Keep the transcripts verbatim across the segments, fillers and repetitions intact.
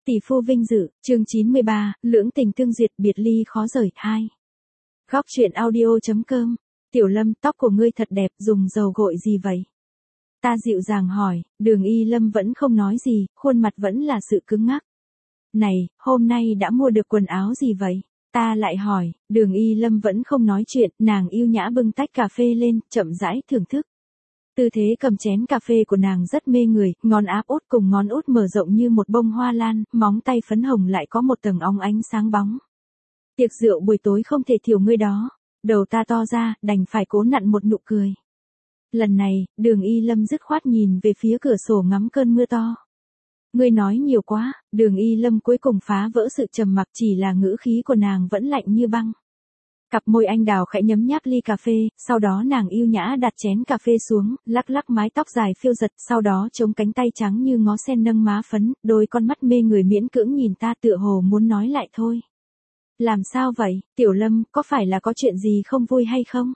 Tỷ phu vinh dự, chương chín mươi ba, lưỡng tình tương duyệt biệt ly khó rời, hai. Góc truyện audio.com, Tiểu Lâm, tóc của ngươi thật đẹp, dùng dầu gội gì vậy? Ta dịu dàng hỏi, Đường Y Lâm vẫn không nói gì, khuôn mặt vẫn là sự cứng ngắc. Này, hôm nay đã mua được quần áo gì vậy? Ta lại hỏi, Đường Y Lâm vẫn không nói chuyện, nàng yêu nhã bưng tách cà phê lên, chậm rãi thưởng thức. Tư thế cầm chén cà phê của nàng rất mê người, ngón áp út cùng ngón út mở rộng như một bông hoa lan, móng tay phấn hồng lại có một tầng óng ánh sáng bóng. Tiệc rượu buổi tối không thể thiếu ngươi đó. Đầu ta to ra, đành phải cố nặn một nụ cười. Lần này, Đường Y Lâm dứt khoát nhìn về phía cửa sổ ngắm cơn mưa to. Ngươi nói nhiều quá, Đường Y Lâm cuối cùng phá vỡ sự trầm mặc, chỉ là ngữ khí của nàng vẫn lạnh như băng. Cặp môi anh đào khẽ nhấm nháp ly cà phê, sau đó nàng yêu nhã đặt chén cà phê xuống, lắc lắc mái tóc dài phiêu giật, sau đó chống cánh tay trắng như ngó sen nâng má phấn, đôi con mắt mê người miễn cưỡng nhìn ta tựa hồ muốn nói lại thôi. Làm sao vậy, Tiểu Lâm, có phải là có chuyện gì không vui hay không?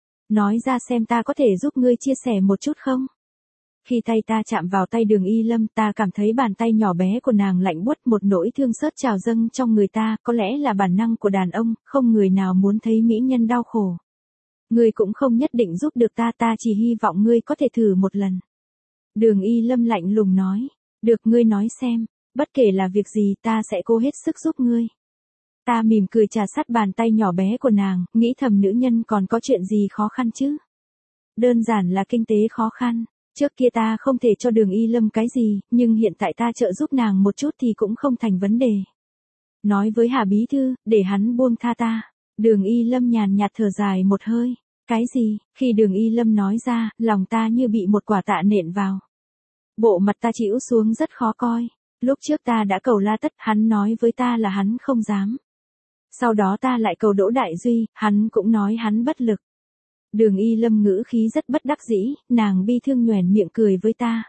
Nói ra xem ta có thể giúp ngươi chia sẻ một chút không? Khi tay ta chạm vào tay Đường Y Lâm, ta cảm thấy bàn tay nhỏ bé của nàng lạnh buốt, một nỗi thương xót trào dâng trong người ta, có lẽ là bản năng của đàn ông, không người nào muốn thấy mỹ nhân đau khổ. Ngươi cũng không nhất định giúp được ta, ta chỉ hy vọng ngươi có thể thử một lần. Đường Y Lâm lạnh lùng nói, được, ngươi nói xem, bất kể là việc gì ta sẽ cố hết sức giúp ngươi. Ta mỉm cười trà sát bàn tay nhỏ bé của nàng, nghĩ thầm nữ nhân còn có chuyện gì khó khăn chứ? Đơn giản là kinh tế khó khăn. Trước kia ta không thể cho Đường Y Lâm cái gì, nhưng hiện tại ta trợ giúp nàng một chút thì cũng không thành vấn đề. Nói với Hà Bí Thư, để hắn buông tha ta. Đường Y Lâm nhàn nhạt thở dài một hơi. Cái gì? Khi Đường Y Lâm nói ra, lòng ta như bị một quả tạ nện vào. Bộ mặt ta chĩu xuống rất khó coi. Lúc trước ta đã cầu La Tất, hắn nói với ta là hắn không dám. Sau đó ta lại cầu Đỗ Đại Duy, hắn cũng nói hắn bất lực. Đường Y Lâm ngữ khí rất bất đắc dĩ, nàng bi thương nhoẻn miệng cười với ta.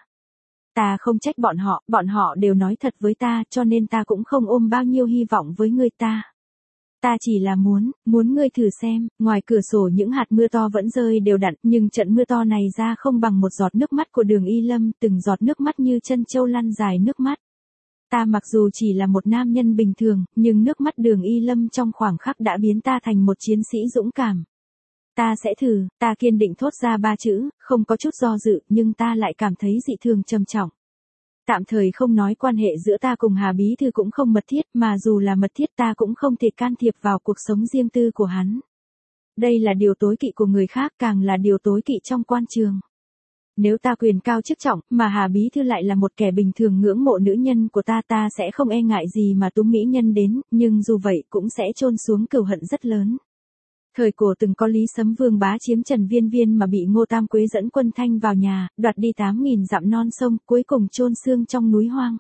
Ta không trách bọn họ, bọn họ đều nói thật với ta, cho nên ta cũng không ôm bao nhiêu hy vọng với người ta. Ta chỉ là muốn, muốn ngươi thử xem, ngoài cửa sổ những hạt mưa to vẫn rơi đều đặn, nhưng trận mưa to này ra không bằng một giọt nước mắt của Đường Y Lâm, từng giọt nước mắt như chân châu lăn dài nước mắt. Ta mặc dù chỉ là một nam nhân bình thường, nhưng nước mắt Đường Y Lâm trong khoảng khắc đã biến ta thành một chiến sĩ dũng cảm. Ta sẽ thử, ta kiên định thốt ra ba chữ, không có chút do dự, nhưng ta lại cảm thấy dị thường trầm trọng. Tạm thời không nói quan hệ giữa ta cùng Hà Bí Thư cũng không mật thiết, mà dù là mật thiết ta cũng không thể can thiệp vào cuộc sống riêng tư của hắn. Đây là điều tối kỵ của người khác, càng là điều tối kỵ trong quan trường. Nếu ta quyền cao chức trọng, mà Hà Bí Thư lại là một kẻ bình thường ngưỡng mộ nữ nhân của ta, ta sẽ không e ngại gì mà túm mỹ nhân đến, nhưng dù vậy cũng sẽ chôn xuống cừu hận rất lớn. Thời cổ từng có Lý Sấm Vương bá chiếm Trần Viên Viên mà bị Ngô Tam Quế dẫn quân Thanh vào nhà, đoạt đi tám nghìn dặm non sông, cuối cùng chôn xương trong núi hoang.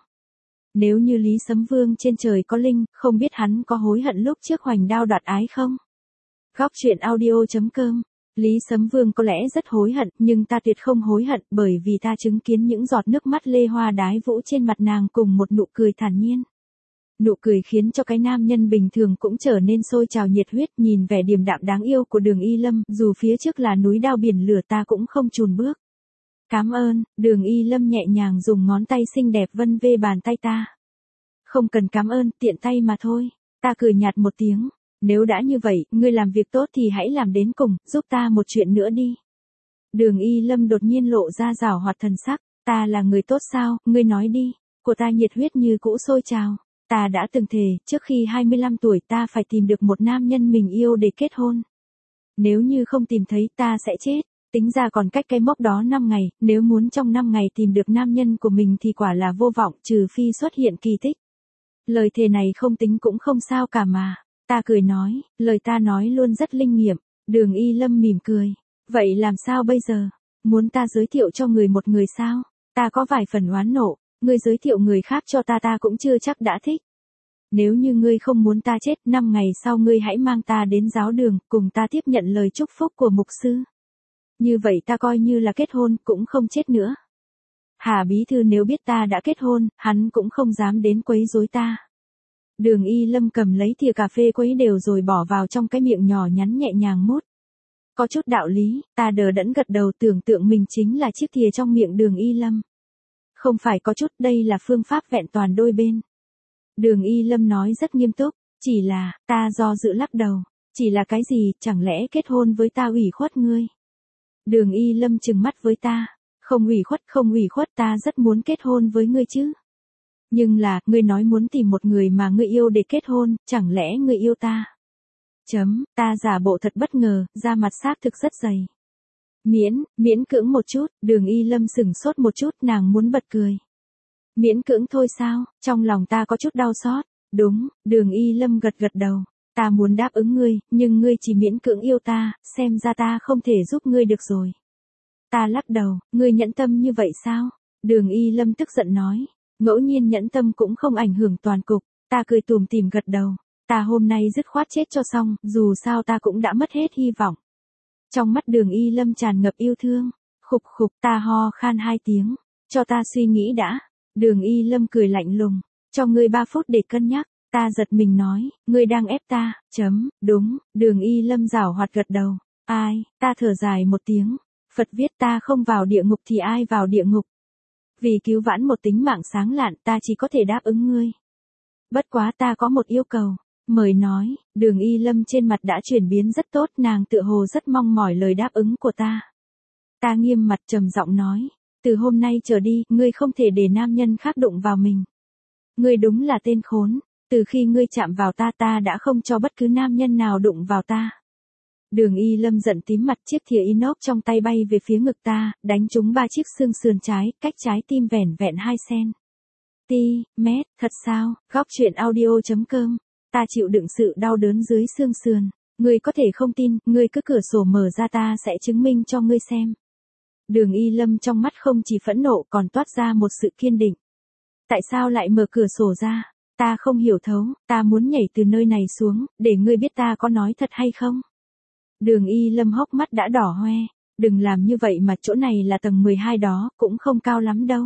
Nếu như Lý Sấm Vương trên trời có linh, không biết hắn có hối hận lúc trước hoành đao đoạt ái không? Góc truyện audio.com, Lý Sấm Vương có lẽ rất hối hận, nhưng ta tuyệt không hối hận, bởi vì ta chứng kiến những giọt nước mắt lê hoa đái vũ trên mặt nàng cùng một nụ cười thản nhiên. Nụ cười khiến cho cái nam nhân bình thường cũng trở nên sôi trào nhiệt huyết, nhìn vẻ điềm đạm đáng yêu của Đường Y Lâm, dù phía trước là núi đao biển lửa ta cũng không chùn bước. Cảm ơn, Đường Y Lâm nhẹ nhàng dùng ngón tay xinh đẹp vân vê bàn tay ta. Không cần cảm ơn, tiện tay mà thôi. Ta cười nhạt một tiếng. Nếu đã như vậy, ngươi làm việc tốt thì hãy làm đến cùng, giúp ta một chuyện nữa đi. Đường Y Lâm đột nhiên lộ ra giảo hoạt thần sắc. Ta là người tốt sao, ngươi nói đi. Của ta nhiệt huyết như cũ sôi trào. Ta đã từng thề, trước khi hai mươi lăm tuổi ta phải tìm được một nam nhân mình yêu để kết hôn. Nếu như không tìm thấy ta sẽ chết. Tính ra còn cách cái mốc đó năm ngày, nếu muốn trong năm ngày tìm được nam nhân của mình thì quả là vô vọng, trừ phi xuất hiện kỳ tích. Lời thề này không tính cũng không sao cả mà. Ta cười nói, lời ta nói luôn rất linh nghiệm. Đường Y Lâm mỉm cười. Vậy làm sao bây giờ? Muốn ta giới thiệu cho người một người sao? Ta có vài phần oán nộ. Ngươi giới thiệu người khác cho ta ta cũng chưa chắc đã thích. Nếu như ngươi không muốn ta chết, năm ngày sau ngươi hãy mang ta đến giáo đường, cùng ta tiếp nhận lời chúc phúc của mục sư. Như vậy ta coi như là kết hôn, cũng không chết nữa. Hà Bí Thư nếu biết ta đã kết hôn, hắn cũng không dám đến quấy rối ta. Đường Y Lâm cầm lấy thìa cà phê quấy đều rồi bỏ vào trong cái miệng nhỏ nhắn nhẹ nhàng mút. Có chút đạo lý, ta đờ đẫn gật đầu, tưởng tượng mình chính là chiếc thìa trong miệng Đường Y Lâm. Không phải có chút, đây là phương pháp vẹn toàn đôi bên. Đường Y Lâm nói rất nghiêm túc, chỉ là, ta do dự lắc đầu, chỉ là cái gì, chẳng lẽ kết hôn với ta ủy khuất ngươi? Đường Y Lâm trừng mắt với ta, không ủy khuất không ủy khuất ta rất muốn kết hôn với ngươi chứ. Nhưng là, ngươi nói muốn tìm một người mà ngươi yêu để kết hôn, chẳng lẽ ngươi yêu ta? Chấm, ta giả bộ thật bất ngờ, da mặt xác thực rất dày. Miễn, miễn cưỡng một chút, Đường Y Lâm sửng sốt một chút, nàng muốn bật cười. Miễn cưỡng thôi sao, trong lòng ta có chút đau xót. Đúng, Đường Y Lâm gật gật đầu. Ta muốn đáp ứng ngươi, nhưng ngươi chỉ miễn cưỡng yêu ta, xem ra ta không thể giúp ngươi được rồi. Ta lắc đầu, ngươi nhẫn tâm như vậy sao? Đường Y Lâm tức giận nói. Ngẫu nhiên nhẫn tâm cũng không ảnh hưởng toàn cục. Ta cười tủm tỉm gật đầu. Ta hôm nay dứt khoát chết cho xong, dù sao ta cũng đã mất hết hy vọng. Trong mắt Đường Y Lâm tràn ngập yêu thương. Khục khục, ta ho khan hai tiếng. Cho ta suy nghĩ đã. Đường Y Lâm cười lạnh lùng. Cho ngươi ba phút để cân nhắc. Ta giật mình nói, ngươi đang ép ta, chấm, đúng, Đường Y Lâm giảo hoạt gật đầu. Ai, ta thở dài một tiếng. Phật viết ta không vào địa ngục thì ai vào địa ngục. Vì cứu vãn một tính mạng sáng lạn ta chỉ có thể đáp ứng ngươi. Bất quá ta có một yêu cầu. Mời nói, Đường Y Lâm trên mặt đã chuyển biến rất tốt, nàng tựa hồ rất mong mỏi lời đáp ứng của ta. Ta nghiêm mặt trầm giọng nói, từ hôm nay trở đi, ngươi không thể để nam nhân khác đụng vào mình. Ngươi đúng là tên khốn, từ khi ngươi chạm vào ta ta đã không cho bất cứ nam nhân nào đụng vào ta. Đường Y Lâm giận tím mặt, chiếc thìa inox trong tay bay về phía ngực ta, đánh trúng ba chiếc xương sườn trái, cách trái tim vẻn vẹn hai xen. Ti, mét, thật sao, góc truyện audio chấm com. Ta chịu đựng sự đau đớn dưới xương sườn. Ngươi có thể không tin, ngươi cứ cửa sổ mở ra ta sẽ chứng minh cho ngươi xem. Đường Y Lâm trong mắt không chỉ phẫn nộ còn toát ra một sự kiên định. Tại sao lại mở cửa sổ ra? Ta không hiểu thấu, ta muốn nhảy từ nơi này xuống, để ngươi biết ta có nói thật hay không? Đường Y Lâm hốc mắt đã đỏ hoe. Đừng làm như vậy mà chỗ này là tầng mười hai đó, cũng không cao lắm đâu.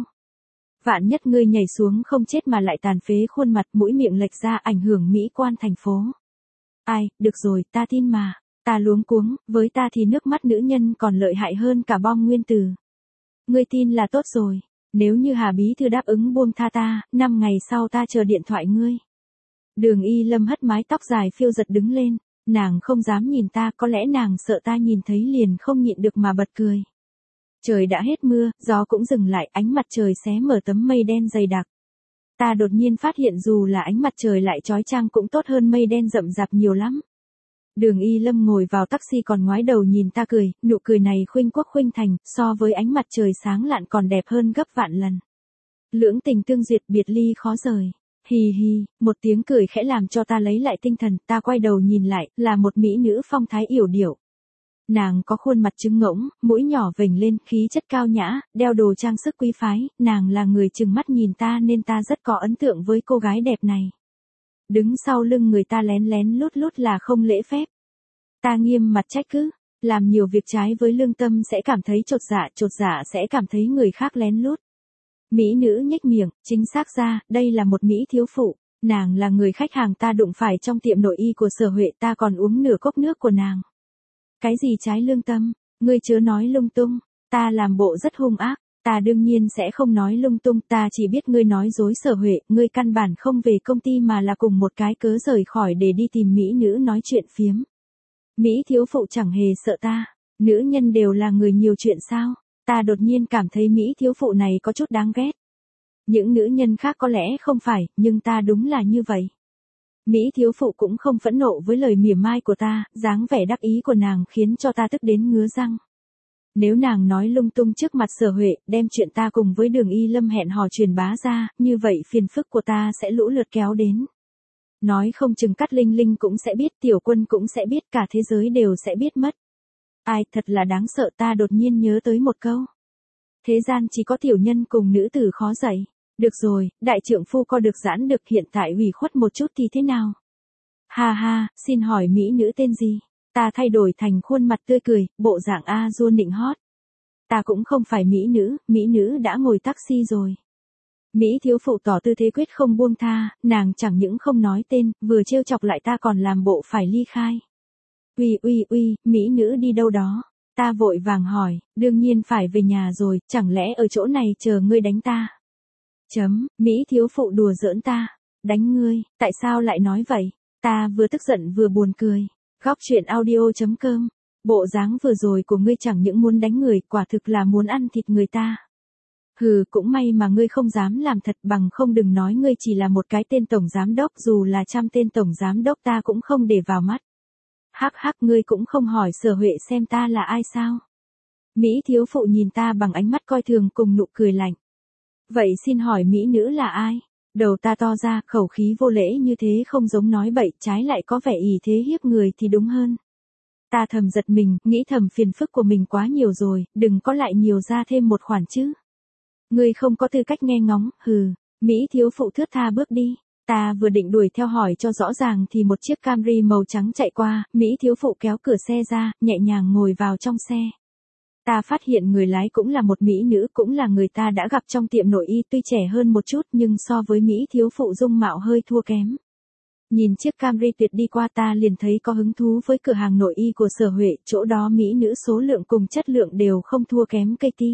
Vạn nhất ngươi nhảy xuống không chết mà lại tàn phế khuôn mặt, mũi miệng lệch ra ảnh hưởng mỹ quan thành phố. Ai, được rồi, ta tin mà. Ta luống cuống, với ta thì nước mắt nữ nhân còn lợi hại hơn cả bom nguyên tử. Ngươi tin là tốt rồi. Nếu như Hà bí thư đáp ứng buông tha ta, năm ngày sau ta chờ điện thoại ngươi. Đường Y Lâm hất mái tóc dài phiêu giật đứng lên. Nàng không dám nhìn ta, có lẽ nàng sợ ta nhìn thấy liền không nhịn được mà bật cười. Trời đã hết mưa, gió cũng dừng lại, ánh mặt trời xé mở tấm mây đen dày đặc. Ta đột nhiên phát hiện dù là ánh mặt trời lại chói chang cũng tốt hơn mây đen rậm rạp nhiều lắm. Đường Y Lâm ngồi vào taxi còn ngoái đầu nhìn ta cười, nụ cười này khuynh quốc khuynh thành, so với ánh mặt trời sáng lạn còn đẹp hơn gấp vạn lần. Lưỡng tình tương duyệt, biệt ly khó rời. Hì hì, một tiếng cười khẽ làm cho ta lấy lại tinh thần, ta quay đầu nhìn lại, là một mỹ nữ phong thái yểu điệu. Nàng có khuôn mặt trứng ngỗng, mũi nhỏ vểnh lên, khí chất cao nhã, đeo đồ trang sức quý phái, nàng là người trừng mắt nhìn ta nên ta rất có ấn tượng với cô gái đẹp này. Đứng sau lưng người ta lén lén lút lút là không lễ phép. Ta nghiêm mặt trách cứ, làm nhiều việc trái với lương tâm sẽ cảm thấy chột dạ, chột dạ sẽ cảm thấy người khác lén lút. Mỹ nữ nhếch miệng, chính xác ra, đây là một mỹ thiếu phụ, nàng là người khách hàng ta đụng phải trong tiệm nội y của Sở Huệ, ta còn uống nửa cốc nước của nàng. Cái gì trái lương tâm, ngươi chớ nói lung tung, ta làm bộ rất hung ác, ta đương nhiên sẽ không nói lung tung, ta chỉ biết ngươi nói dối Sở Huệ, ngươi căn bản không về công ty mà là cùng một cái cớ rời khỏi để đi tìm mỹ nữ nói chuyện phiếm. Mỹ thiếu phụ chẳng hề sợ ta, nữ nhân đều là người nhiều chuyện sao, ta đột nhiên cảm thấy Mỹ thiếu phụ này có chút đáng ghét. Những nữ nhân khác có lẽ không phải, nhưng ta đúng là như vậy. Mỹ thiếu phụ cũng không phẫn nộ với lời mỉa mai của ta, dáng vẻ đắc ý của nàng khiến cho ta tức đến ngứa răng. Nếu nàng nói lung tung trước mặt Sở Huệ, đem chuyện ta cùng với Đường Y Lâm hẹn hò truyền bá ra, như vậy phiền phức của ta sẽ lũ lượt kéo đến. Nói không chừng Cát Linh Linh cũng sẽ biết, Tiểu Quân cũng sẽ biết, cả thế giới đều sẽ biết mất. Ai, thật là đáng sợ, ta đột nhiên nhớ tới một câu. Thế gian chỉ có tiểu nhân cùng nữ tử khó dạy. Được rồi, đại trượng phu co được giãn được, hiện tại ủy khuất một chút thì thế nào? Ha ha, xin hỏi mỹ nữ tên gì? Ta thay đổi thành khuôn mặt tươi cười, bộ dạng a dua nịnh hót. Ta cũng không phải mỹ nữ, mỹ nữ đã ngồi taxi rồi. Mỹ thiếu phụ tỏ tư thế quyết không buông tha, nàng chẳng những không nói tên, vừa trêu chọc lại ta còn làm bộ phải ly khai. Uy uy uy, mỹ nữ đi đâu đó? Ta vội vàng hỏi, đương nhiên phải về nhà rồi, chẳng lẽ ở chỗ này chờ ngươi đánh ta? Chấm, Mỹ thiếu phụ đùa giỡn ta. Đánh ngươi, tại sao lại nói vậy? Ta vừa tức giận vừa buồn cười. Góc chuyện audio.com. Bộ dáng vừa rồi của ngươi chẳng những muốn đánh người, quả thực là muốn ăn thịt người ta. Hừ, cũng may mà ngươi không dám làm thật, bằng không đừng nói ngươi chỉ là một cái tên tổng giám đốc, dù là trăm tên tổng giám đốc ta cũng không để vào mắt. Hắc hắc, ngươi cũng không hỏi Sở Huệ xem ta là ai sao? Mỹ thiếu phụ nhìn ta bằng ánh mắt coi thường cùng nụ cười lạnh. Vậy xin hỏi mỹ nữ là ai? Đầu ta to ra, khẩu khí vô lễ như thế không giống nói bậy, trái lại có vẻ ỷ thế hiếp người thì đúng hơn. Ta thầm giật mình, nghĩ thầm phiền phức của mình quá nhiều rồi, đừng có lại nhiều ra thêm một khoản chứ. Ngươi không có tư cách nghe ngóng, hừ. Mỹ thiếu phụ thướt tha bước đi. Ta vừa định đuổi theo hỏi cho rõ ràng thì một chiếc Camry màu trắng chạy qua, Mỹ thiếu phụ kéo cửa xe ra, nhẹ nhàng ngồi vào trong xe. Ta phát hiện người lái cũng là một mỹ nữ, cũng là người ta đã gặp trong tiệm nội y, tuy trẻ hơn một chút nhưng so với Mỹ thiếu phụ dung mạo hơi thua kém. Nhìn chiếc Camry tuyệt đi qua ta liền thấy có hứng thú với cửa hàng nội y của Sở Huệ, chỗ đó mỹ nữ số lượng cùng chất lượng đều không thua kém Katy.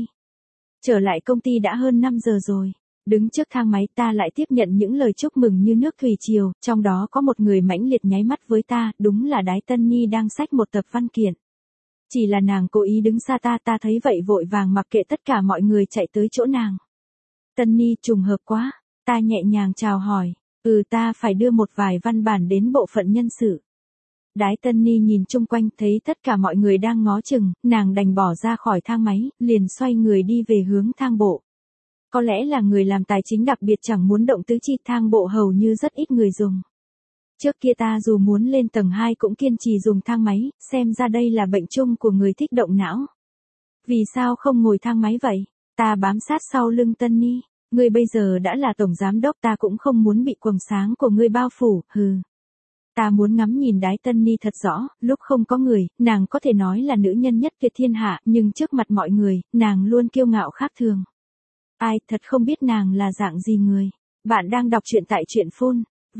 Trở lại công ty đã hơn năm giờ rồi. Đứng trước thang máy ta lại tiếp nhận những lời chúc mừng như nước thủy triều, trong đó có một người mãnh liệt nháy mắt với ta, đúng là Đái Tân Nhi đang xách một tập văn kiện. Chỉ là nàng cố ý đứng xa ta, ta thấy vậy vội vàng mặc kệ tất cả mọi người chạy tới chỗ nàng. Tân Nhi, trùng hợp quá, ta nhẹ nhàng chào hỏi, ừ ta phải đưa một vài văn bản đến bộ phận nhân sự. Đái Tân Nhi nhìn chung quanh thấy tất cả mọi người đang ngó chừng, nàng đành bỏ ra khỏi thang máy, liền xoay người đi về hướng thang bộ. Có lẽ là người làm tài chính đặc biệt chẳng muốn động tứ chi, thang bộ hầu như rất ít người dùng. Trước kia ta dù muốn lên tầng hai cũng kiên trì dùng thang máy, xem ra đây là bệnh chung của người thích động não. Vì sao không ngồi thang máy vậy? Ta bám sát sau lưng Tân Nhi. Ngươi bây giờ đã là tổng giám đốc, ta cũng không muốn bị quầng sáng của ngươi bao phủ, hừ. Ta muốn ngắm nhìn Đái Tân Nhi thật rõ, lúc không có người, nàng có thể nói là nữ nhân nhất tuyệt thiên hạ, nhưng trước mặt mọi người, nàng luôn kiêu ngạo khác thường. Ai, thật không biết nàng là dạng gì người. Bạn đang đọc truyện tại truyện phone.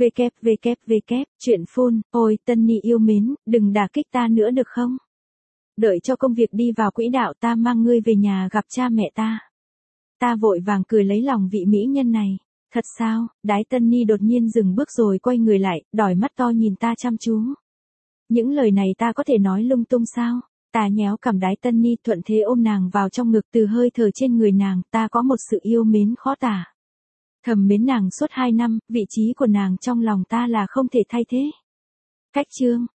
www. Truyện phone. Ôi, Tân Nhi yêu mến, đừng đả kích ta nữa được không? Đợi cho công việc đi vào quỹ đạo ta mang ngươi về nhà gặp cha mẹ ta. Ta vội vàng cười lấy lòng vị mỹ nhân này. Thật sao? Đái Tân Nhi đột nhiên dừng bước rồi quay người lại, đòi mắt to nhìn ta chăm chú. Những lời này ta có thể nói lung tung sao? Ta nhéo cằm Đái Tân Nhi thuận thế ôm nàng vào trong ngực, từ hơi thở trên người nàng ta có một sự yêu mến khó tả. Thầm mến nàng suốt hai năm, vị trí của nàng trong lòng ta là không thể thay thế. Cách chương.